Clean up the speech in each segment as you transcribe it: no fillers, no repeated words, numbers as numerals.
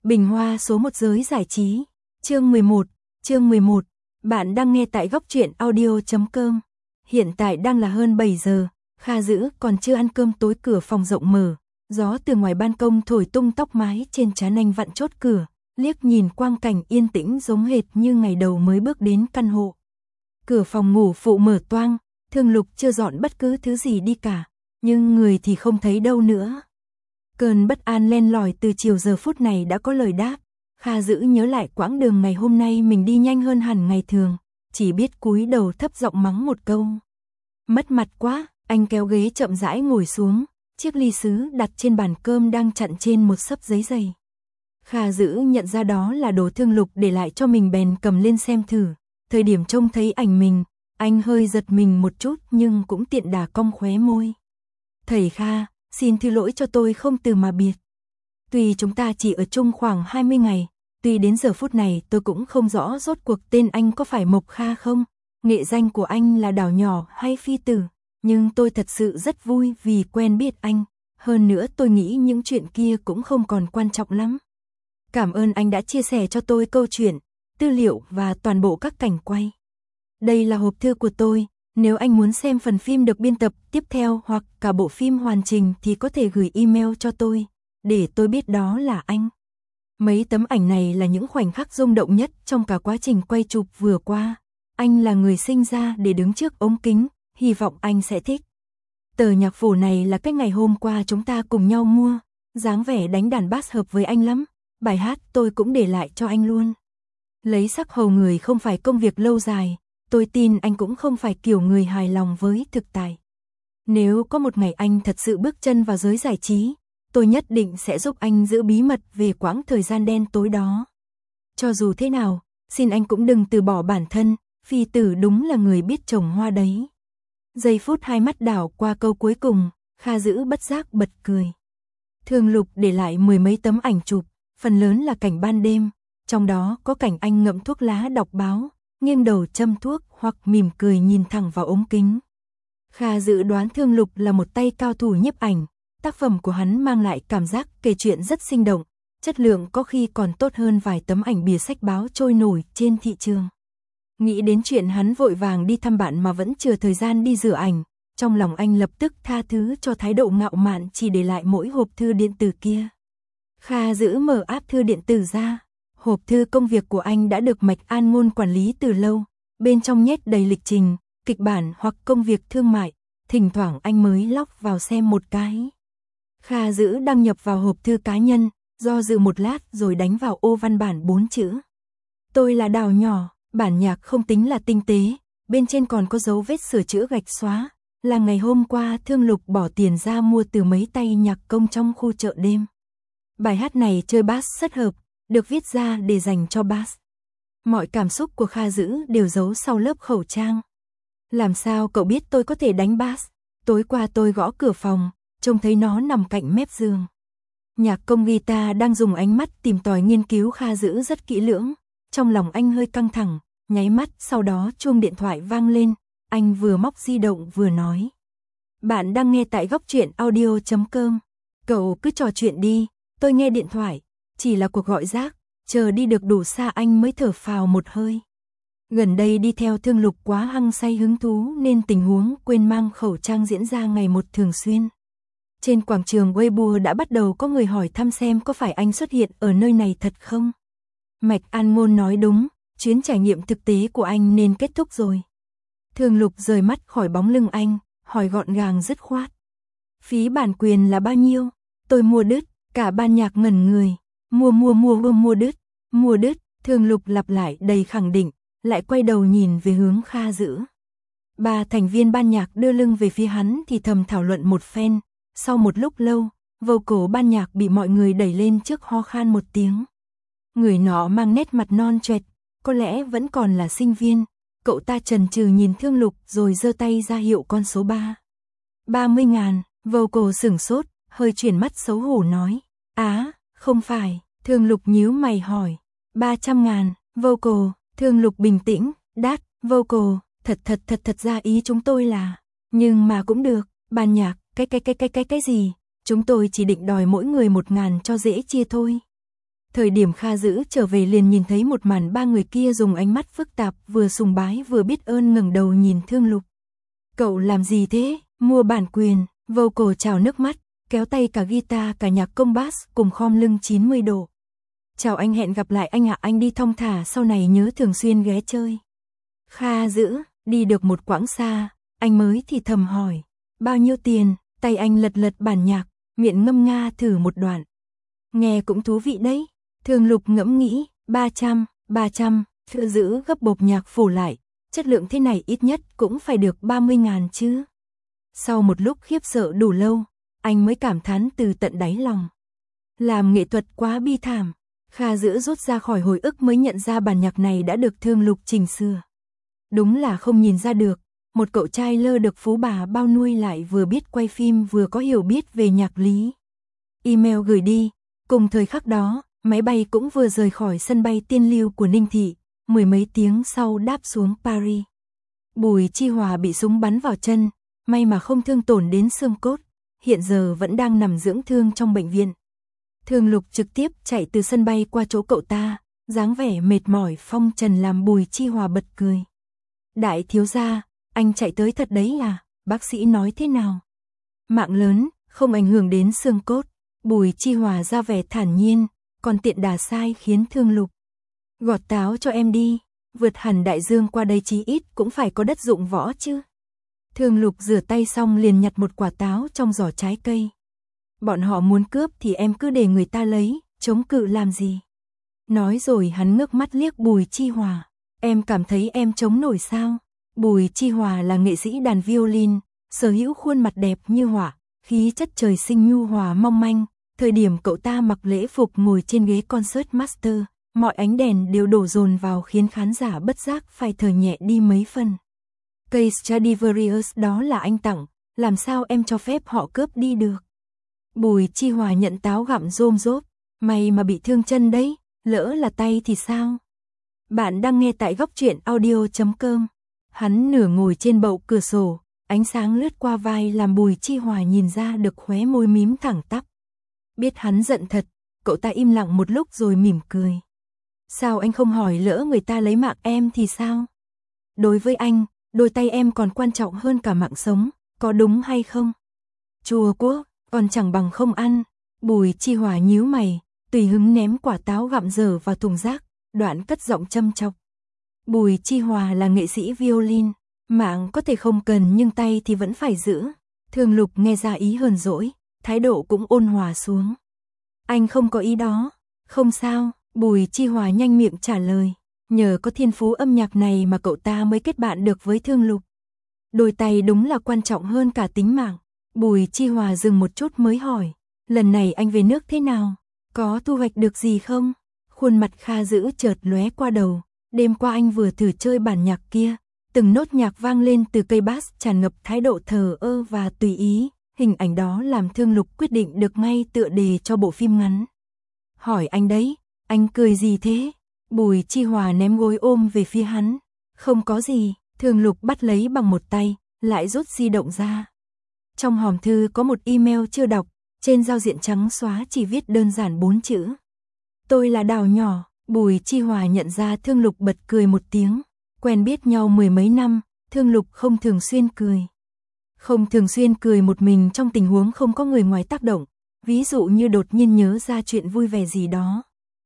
Bình hoa số 1 giới giải trí. Chương 11. Bạn đang nghe tại góc truyện audio.com. Hiện tại đang là hơn 7 giờ, Kha Dữ còn chưa ăn cơm tối, cửa phòng rộng mở. Gió từ ngoài ban công thổi tung tóc mái trên trán anh, vặn chốt cửa, liếc nhìn quang cảnh yên tĩnh giống hệt như ngày đầu mới bước đến căn hộ. Cửa phòng ngủ phụ mở toang, Thương Lục chưa dọn bất cứ thứ gì đi cả, nhưng người thì không thấy đâu nữa. Cơn bất an len lỏi từ chiều giờ phút này đã có lời đáp. Kha Dữ nhớ lại quãng đường ngày hôm nay mình đi nhanh hơn hẳn ngày thường, chỉ biết cúi đầu thấp giọng mắng một câu. Mất mặt quá, anh kéo ghế chậm rãi ngồi xuống, chiếc ly sứ đặt trên bàn cơm đang chặn trên một xấp giấy dày. Kha Dữ nhận ra đó là đồ Thương Lục để lại cho mình, bèn cầm lên xem thử. Thời điểm trông thấy ảnh mình, anh hơi giật mình một chút nhưng cũng tiện đà cong khóe môi. Thầy Kha, xin thứ lỗi cho tôi không từ mà biệt. Tuy chúng ta chỉ ở chung khoảng 20 ngày, tuy đến giờ phút này tôi cũng không rõ rốt cuộc tên anh có phải Mộc Kha không, nghệ danh của anh là Đảo Nhỏ hay Phi Tử, nhưng tôi thật sự rất vui vì quen biết anh, hơn nữa tôi nghĩ những chuyện kia cũng không còn quan trọng lắm. Cảm ơn anh đã chia sẻ cho tôi câu chuyện, tư liệu và toàn bộ các cảnh quay. Đây là hộp thư của tôi, nếu anh muốn xem phần phim được biên tập tiếp theo hoặc cả bộ phim hoàn chỉnh thì có thể gửi email cho tôi, để tôi biết đó là anh. Mấy tấm ảnh này là những khoảnh khắc rung động nhất trong cả quá trình quay chụp vừa qua. Anh là người sinh ra để đứng trước ống kính, hy vọng anh sẽ thích. Tờ nhạc phổ này là cái ngày hôm qua chúng ta cùng nhau mua, dáng vẻ đánh đàn bass hợp với anh lắm, bài hát tôi cũng để lại cho anh luôn. Lấy sắc hầu người không phải công việc lâu dài, tôi tin anh cũng không phải kiểu người hài lòng với thực tại. Nếu có một ngày anh thật sự bước chân vào giới giải trí, tôi nhất định sẽ giúp anh giữ bí mật về quãng thời gian đen tối đó. Cho dù thế nào, xin anh cũng đừng từ bỏ bản thân, Phi Tử đúng là người biết trồng hoa đấy. Giây phút hai mắt đảo qua câu cuối cùng, Kha Dữ bất giác bật cười. Thương Lục để lại 10 mấy tấm ảnh chụp, phần lớn là cảnh ban đêm, trong đó có cảnh anh ngậm thuốc lá đọc báo, nghiêng đầu châm thuốc hoặc mỉm cười nhìn thẳng vào ống kính. Kha Dữ đoán Thương Lục là một tay cao thủ nhiếp ảnh, tác phẩm của hắn mang lại cảm giác kể chuyện rất sinh động, chất lượng có khi còn tốt hơn vài tấm ảnh bìa sách báo trôi nổi trên thị trường. Nghĩ đến chuyện hắn vội vàng đi thăm bạn mà vẫn chưa thời gian đi rửa ảnh, trong lòng anh lập tức tha thứ cho thái độ ngạo mạn chỉ để lại mỗi hộp thư điện tử kia. Kha Dữ mở app thư điện tử ra, hộp thư công việc của anh đã được Mạch An Ngôn quản lý từ lâu, bên trong nhét đầy lịch trình, kịch bản hoặc công việc thương mại, thỉnh thoảng anh mới lóc vào xem một cái. Kha Dữ đăng nhập vào hộp thư cá nhân, do dự một lát rồi đánh vào ô văn bản 4 chữ. Tôi là Đảo Nhỏ, bản nhạc không tính là tinh tế, bên trên còn có dấu vết sửa chữa gạch xóa, là ngày hôm qua Thương Lục bỏ tiền ra mua từ mấy tay nhạc công trong khu chợ đêm. Bài hát này chơi bass rất hợp, được viết ra để dành cho bass. Mọi cảm xúc của Kha Dữ đều giấu sau lớp khẩu trang. Làm sao cậu biết tôi có thể đánh bass? Tối qua tôi gõ cửa phòng, trông thấy nó nằm cạnh mép giường. Nhạc công guitar đang dùng ánh mắt tìm tòi nghiên cứu Kha Dữ rất kỹ lưỡng. Trong lòng anh hơi căng thẳng, nháy mắt sau đó chuông điện thoại vang lên. Anh vừa móc di động vừa nói. Bạn đang nghe tại góc truyện audio.com. Cậu cứ trò chuyện đi, tôi nghe điện thoại. Chỉ là cuộc gọi rác, chờ đi được đủ xa anh mới thở phào một hơi. Gần đây đi theo Thương Lục quá hăng say hứng thú nên tình huống quên mang khẩu trang diễn ra ngày một thường xuyên. Trên quảng trường Weibo đã bắt đầu có người hỏi thăm xem có phải anh xuất hiện ở nơi này thật không. Mạch An Ngôn nói đúng, chuyến trải nghiệm thực tế của anh nên kết thúc rồi. Thương Lục rời mắt khỏi bóng lưng anh, hỏi gọn gàng dứt khoát. Phí bản quyền là bao nhiêu? Tôi mua đứt, cả ban nhạc ngẩn người. Mua đứt, Thương Lục lặp lại đầy khẳng định, lại quay đầu nhìn về hướng Kha Dữ. 3 thành viên ban nhạc đưa lưng về phía hắn thì thầm thảo luận một phen. Sau một lúc lâu, vocal ban nhạc bị mọi người đẩy lên trước ho khan một tiếng. Người nọ mang nét mặt non choẹt, có lẽ vẫn còn là sinh viên. Cậu ta chần chừ nhìn Thương Lục rồi giơ tay ra hiệu con số 3. 30.000, vocal sửng sốt, hơi chuyển mắt xấu hổ nói. Á, không phải, Thương Lục nhíu mày hỏi. 300.000, vocal, Thương Lục bình tĩnh, đáp, vocal, thật ra ý chúng tôi là, nhưng mà cũng được, ban nhạc, cái gì, chúng tôi chỉ định đòi mỗi người 1.000 cho dễ chia thôi. Thời điểm Kha Dữ trở về liền nhìn thấy một màn ba người kia dùng ánh mắt phức tạp vừa sùng bái vừa biết ơn ngẩng đầu nhìn Thương Lục. Cậu làm gì thế? Mua bản quyền, vocal trào nước mắt, kéo tay cả guitar cả nhạc công bass cùng khom lưng 90 độ. Chào anh, hẹn gặp lại anh ạ, anh đi thong thả, sau này nhớ thường xuyên ghé chơi. Kha Dữ, đi được một quãng xa, anh mới thì thầm hỏi, bao nhiêu tiền? Tay anh lật lật bản nhạc, miệng ngâm nga thử một đoạn. Nghe cũng thú vị đấy. Thương Lục ngẫm nghĩ, 300, Kha Dữ gấp bộp nhạc phủ lại, chất lượng thế này ít nhất cũng phải được 30.000 chứ. Sau một lúc khiếp sợ đủ lâu, anh mới cảm thán từ tận đáy lòng. Làm nghệ thuật quá bi thảm. Kha Dữ rút ra khỏi hồi ức mới nhận ra bản nhạc này đã được Thương Lục chỉnh sửa. Đúng là không nhìn ra được, một cậu trai lơ được phú bà bao nuôi lại vừa biết quay phim vừa có hiểu biết về nhạc lý. Email gửi đi, cùng thời khắc đó, máy bay cũng vừa rời khỏi sân bay Tiên Lưu của Ninh Thị, mười mấy tiếng sau đáp xuống Paris. Bùi Chi Hòa bị súng bắn vào chân, may mà không thương tổn đến xương cốt, hiện giờ vẫn đang nằm dưỡng thương trong bệnh viện. Thương Lục trực tiếp chạy từ sân bay qua chỗ cậu ta, dáng vẻ mệt mỏi phong trần làm Bùi Chi Hòa bật cười. Đại thiếu gia, anh chạy tới thật đấy à, bác sĩ nói thế nào? Mạng lớn, không ảnh hưởng đến xương cốt. Bùi Chi Hòa ra vẻ thản nhiên, còn tiện đà sai khiến Thương Lục. Gọt táo cho em đi, vượt hẳn đại dương qua đây chí ít cũng phải có đất dụng võ chứ. Thương Lục rửa tay xong liền nhặt một quả táo trong giỏ trái cây. Bọn họ muốn cướp thì em cứ để người ta lấy, chống cự làm gì? Nói rồi hắn ngước mắt liếc Bùi Chi Hòa. Em cảm thấy em chống nổi sao? Bùi Chi Hòa là nghệ sĩ đàn violin, sở hữu khuôn mặt đẹp như họa, khí chất trời sinh nhu hòa mong manh. Thời điểm cậu ta mặc lễ phục ngồi trên ghế concert master, mọi ánh đèn đều đổ dồn vào khiến khán giả bất giác phải thở nhẹ đi mấy phần. Cây Stradivarius đó là anh tặng, làm sao em cho phép họ cướp đi được? Bùi Chi Hòa nhận táo gặm rôm rốp, may mà bị thương chân đấy, lỡ là tay thì sao? Bạn đang nghe tại góc truyện audio.com. Hắn nửa ngồi trên bậu cửa sổ, ánh sáng lướt qua vai làm Bùi Chi Hòa nhìn ra được khóe môi mím thẳng tắp. Biết hắn giận thật, cậu ta im lặng một lúc rồi mỉm cười. Sao anh không hỏi lỡ người ta lấy mạng em thì sao? Đối với anh, đôi tay em còn quan trọng hơn cả mạng sống, có đúng hay không? Chua quốc, còn chẳng bằng không ăn. Bùi Chi Hòa nhíu mày, tùy hứng ném quả táo gặm dở vào thùng rác, đoạn cất giọng châm chọc. Bùi Chi Hòa là nghệ sĩ violin, mạng có thể không cần nhưng tay thì vẫn phải giữ. Thương Lục nghe ra ý hờn dỗi, thái độ cũng ôn hòa xuống. Anh không có ý đó. Không sao, Bùi Chi Hòa nhanh miệng trả lời. Nhờ có thiên phú âm nhạc này mà cậu ta mới kết bạn được với Thương Lục. Đôi tay đúng là quan trọng hơn cả tính mạng. Bùi Chi Hòa dừng một chút mới hỏi. Lần này anh về nước thế nào? Có thu hoạch được gì không? Khuôn mặt Kha Dữ chợt lóe qua đầu. Đêm qua anh vừa thử chơi bản nhạc kia. Từng nốt nhạc vang lên từ cây bass tràn ngập thái độ thờ ơ và tùy ý. Hình ảnh đó làm Thương Lục quyết định được ngay tựa đề cho bộ phim ngắn. Hỏi anh đấy, anh cười gì thế? Bùi Chi Hòa ném gối ôm về phía hắn. Không có gì, Thương Lục bắt lấy bằng một tay, lại rút di động ra. Trong hòm thư có một email chưa đọc, trên giao diện trắng xóa chỉ viết đơn giản 4 chữ. Tôi là Đào nhỏ. Bùi Chi Hòa nhận ra Thương Lục bật cười một tiếng. Quen biết nhau mười mấy năm, Thương Lục không thường xuyên cười. Không thường xuyên cười một mình trong tình huống không có người ngoài tác động, ví dụ như đột nhiên nhớ ra chuyện vui vẻ gì đó.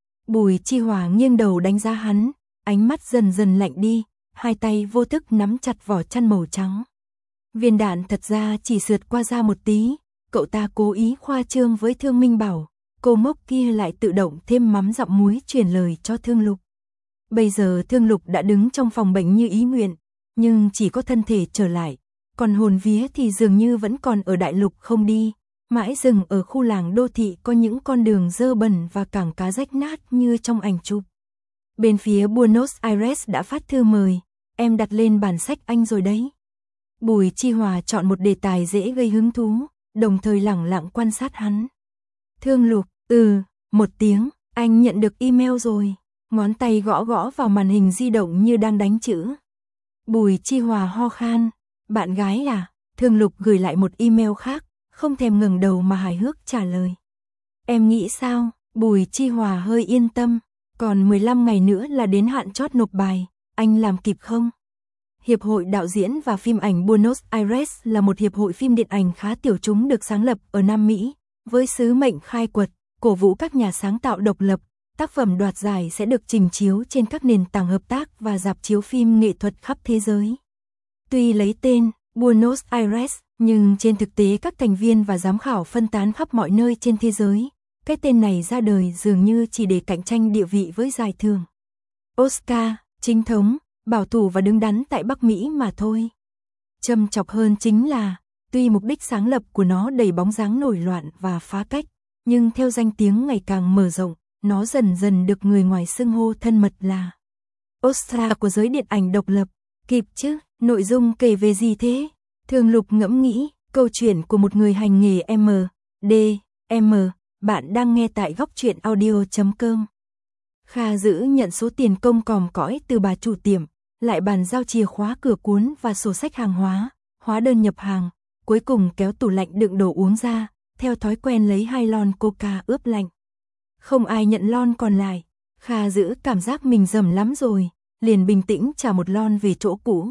Bùi Chi Hòa nghiêng đầu đánh giá hắn, ánh mắt dần dần lạnh đi, hai tay vô thức nắm chặt vỏ chăn màu trắng. Viên đạn thật ra chỉ sượt qua da một tí, cậu ta cố ý khoa trương với Thương Minh Bảo, cô mốc kia lại tự động thêm mắm dặm muối truyền lời cho Thương Lục. Bây giờ Thương Lục đã đứng trong phòng bệnh như ý nguyện, nhưng chỉ có thân thể trở lại, còn hồn vía thì dường như vẫn còn ở đại lục không đi, mãi dừng ở khu làng đô thị có những con đường dơ bẩn và cảng cá rách nát như trong ảnh chụp. Bên phía Buenos Aires đã phát thư mời, em đặt lên bản sách anh rồi đấy. Bùi Chi Hòa chọn một đề tài dễ gây hứng thú, đồng thời lẳng lặng quan sát hắn. Thương Lục, một tiếng, anh nhận được email rồi. Ngón tay gõ gõ vào màn hình di động như đang đánh chữ. Bùi Chi Hòa ho khan. Bạn gái à? Thương Lục gửi lại một email khác, không thèm ngẩng đầu mà hài hước trả lời. Em nghĩ sao? Bùi Chi Hòa hơi yên tâm, còn 15 ngày nữa là đến hạn chót nộp bài, anh làm kịp không? Hiệp hội Đạo diễn và Phim ảnh Buenos Aires là một hiệp hội phim điện ảnh khá tiểu chúng được sáng lập ở Nam Mỹ, với sứ mệnh khai quật, cổ vũ các nhà sáng tạo độc lập. Tác phẩm đoạt giải sẽ được trình chiếu trên các nền tảng hợp tác và rạp chiếu phim nghệ thuật khắp thế giới. Tuy lấy tên Buenos Aires, nhưng trên thực tế các thành viên và giám khảo phân tán khắp mọi nơi trên thế giới. Cái tên này ra đời dường như chỉ để cạnh tranh địa vị với giải thưởng Oscar, chính thống, bảo thủ và đứng đắn tại Bắc Mỹ mà thôi. Châm chọc hơn chính là, tuy mục đích sáng lập của nó đầy bóng dáng nổi loạn và phá cách, nhưng theo danh tiếng ngày càng mở rộng, nó dần dần được người ngoài xưng hô thân mật là Oscar của giới điện ảnh độc lập. Kịp chứ, nội dung kể về gì thế? Thường Lục ngẫm nghĩ, câu chuyện của một người hành nghề M.D.M. Bạn đang nghe tại góc truyện audio.com. Kha Dữ nhận số tiền công còm cõi từ bà chủ tiệm, lại bàn giao chìa khóa cửa cuốn và sổ sách hàng hóa, hóa đơn nhập hàng, cuối cùng kéo tủ lạnh đựng đồ uống ra, theo thói quen lấy 2 lon coca ướp lạnh. Không ai nhận lon còn lại, Kha Dữ cảm giác mình dầm lắm rồi, liền bình tĩnh trả một lon về chỗ cũ.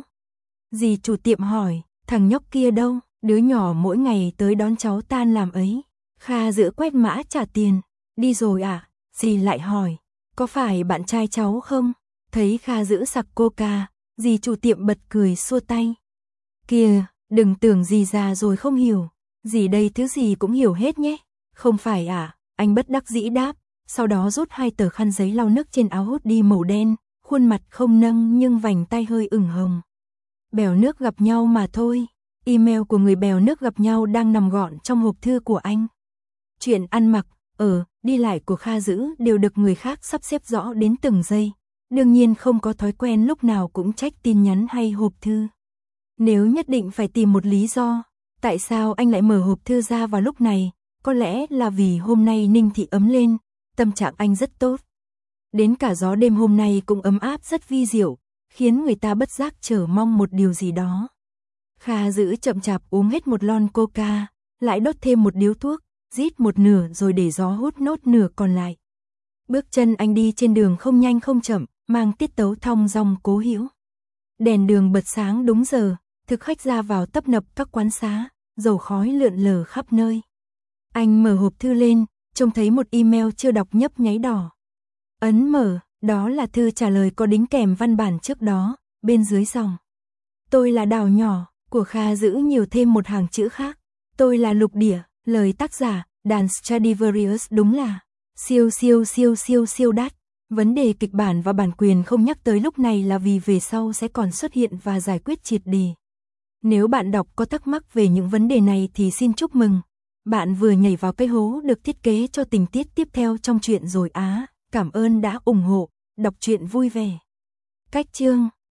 Dì chủ tiệm hỏi, thằng nhóc kia đâu, đứa nhỏ mỗi ngày tới đón cháu tan làm ấy. Kha Dữ quét mã trả tiền, đi rồi à? Dì lại hỏi, có phải bạn trai cháu không? Thấy Kha Dữ sặc coca, dì chủ tiệm bật cười xua tay. Kìa, đừng tưởng dì già rồi không hiểu, dì đây thứ gì cũng hiểu hết nhé. Không phải à? Anh bất đắc dĩ đáp, sau đó rút 2 tờ khăn giấy lau nước trên áo hoodie màu đen, khuôn mặt không nâng nhưng vành tay hơi ửng hồng. Bèo nước gặp nhau mà thôi, email của người bèo nước gặp nhau đang nằm gọn trong hộp thư của anh. Chuyện ăn mặc, đi lại của Kha Dữ đều được người khác sắp xếp rõ đến từng giây. Đương nhiên không có thói quen lúc nào cũng check tin nhắn hay hộp thư. Nếu nhất định phải tìm một lý do, tại sao anh lại mở hộp thư ra vào lúc này? Có lẽ là vì hôm nay Ninh Thị ấm lên, tâm trạng anh rất tốt. Đến cả gió đêm hôm nay cũng ấm áp rất vi diệu, khiến người ta bất giác chờ mong một điều gì đó. Kha Dữ chậm chạp uống hết một lon coca, lại đốt thêm một điếu thuốc, rít một nửa rồi để gió hút nốt nửa còn lại. Bước chân anh đi trên đường không nhanh không chậm, mang tiết tấu thong dong cố hữu. Đèn đường bật sáng đúng giờ, thực khách ra vào tấp nập các quán xá, dầu khói lượn lờ khắp nơi. Anh mở hộp thư lên, trông thấy một email chưa đọc nhấp nháy đỏ. Ấn mở, đó là thư trả lời có đính kèm văn bản trước đó, bên dưới dòng. Tôi là đảo nhỏ, của Kha Dữ nhiều thêm một hàng chữ khác. Tôi là lục địa, lời tác giả, đàn Stradivarius đúng là siêu đắt. Vấn đề kịch bản và bản quyền không nhắc tới lúc này là vì về sau sẽ còn xuất hiện và giải quyết triệt để. Nếu bạn đọc có thắc mắc về những vấn đề này thì xin chúc mừng. Bạn vừa nhảy vào cái hố được thiết kế cho tình tiết tiếp theo trong truyện rồi á. Cảm ơn đã ủng hộ, đọc truyện vui vẻ. Cách chương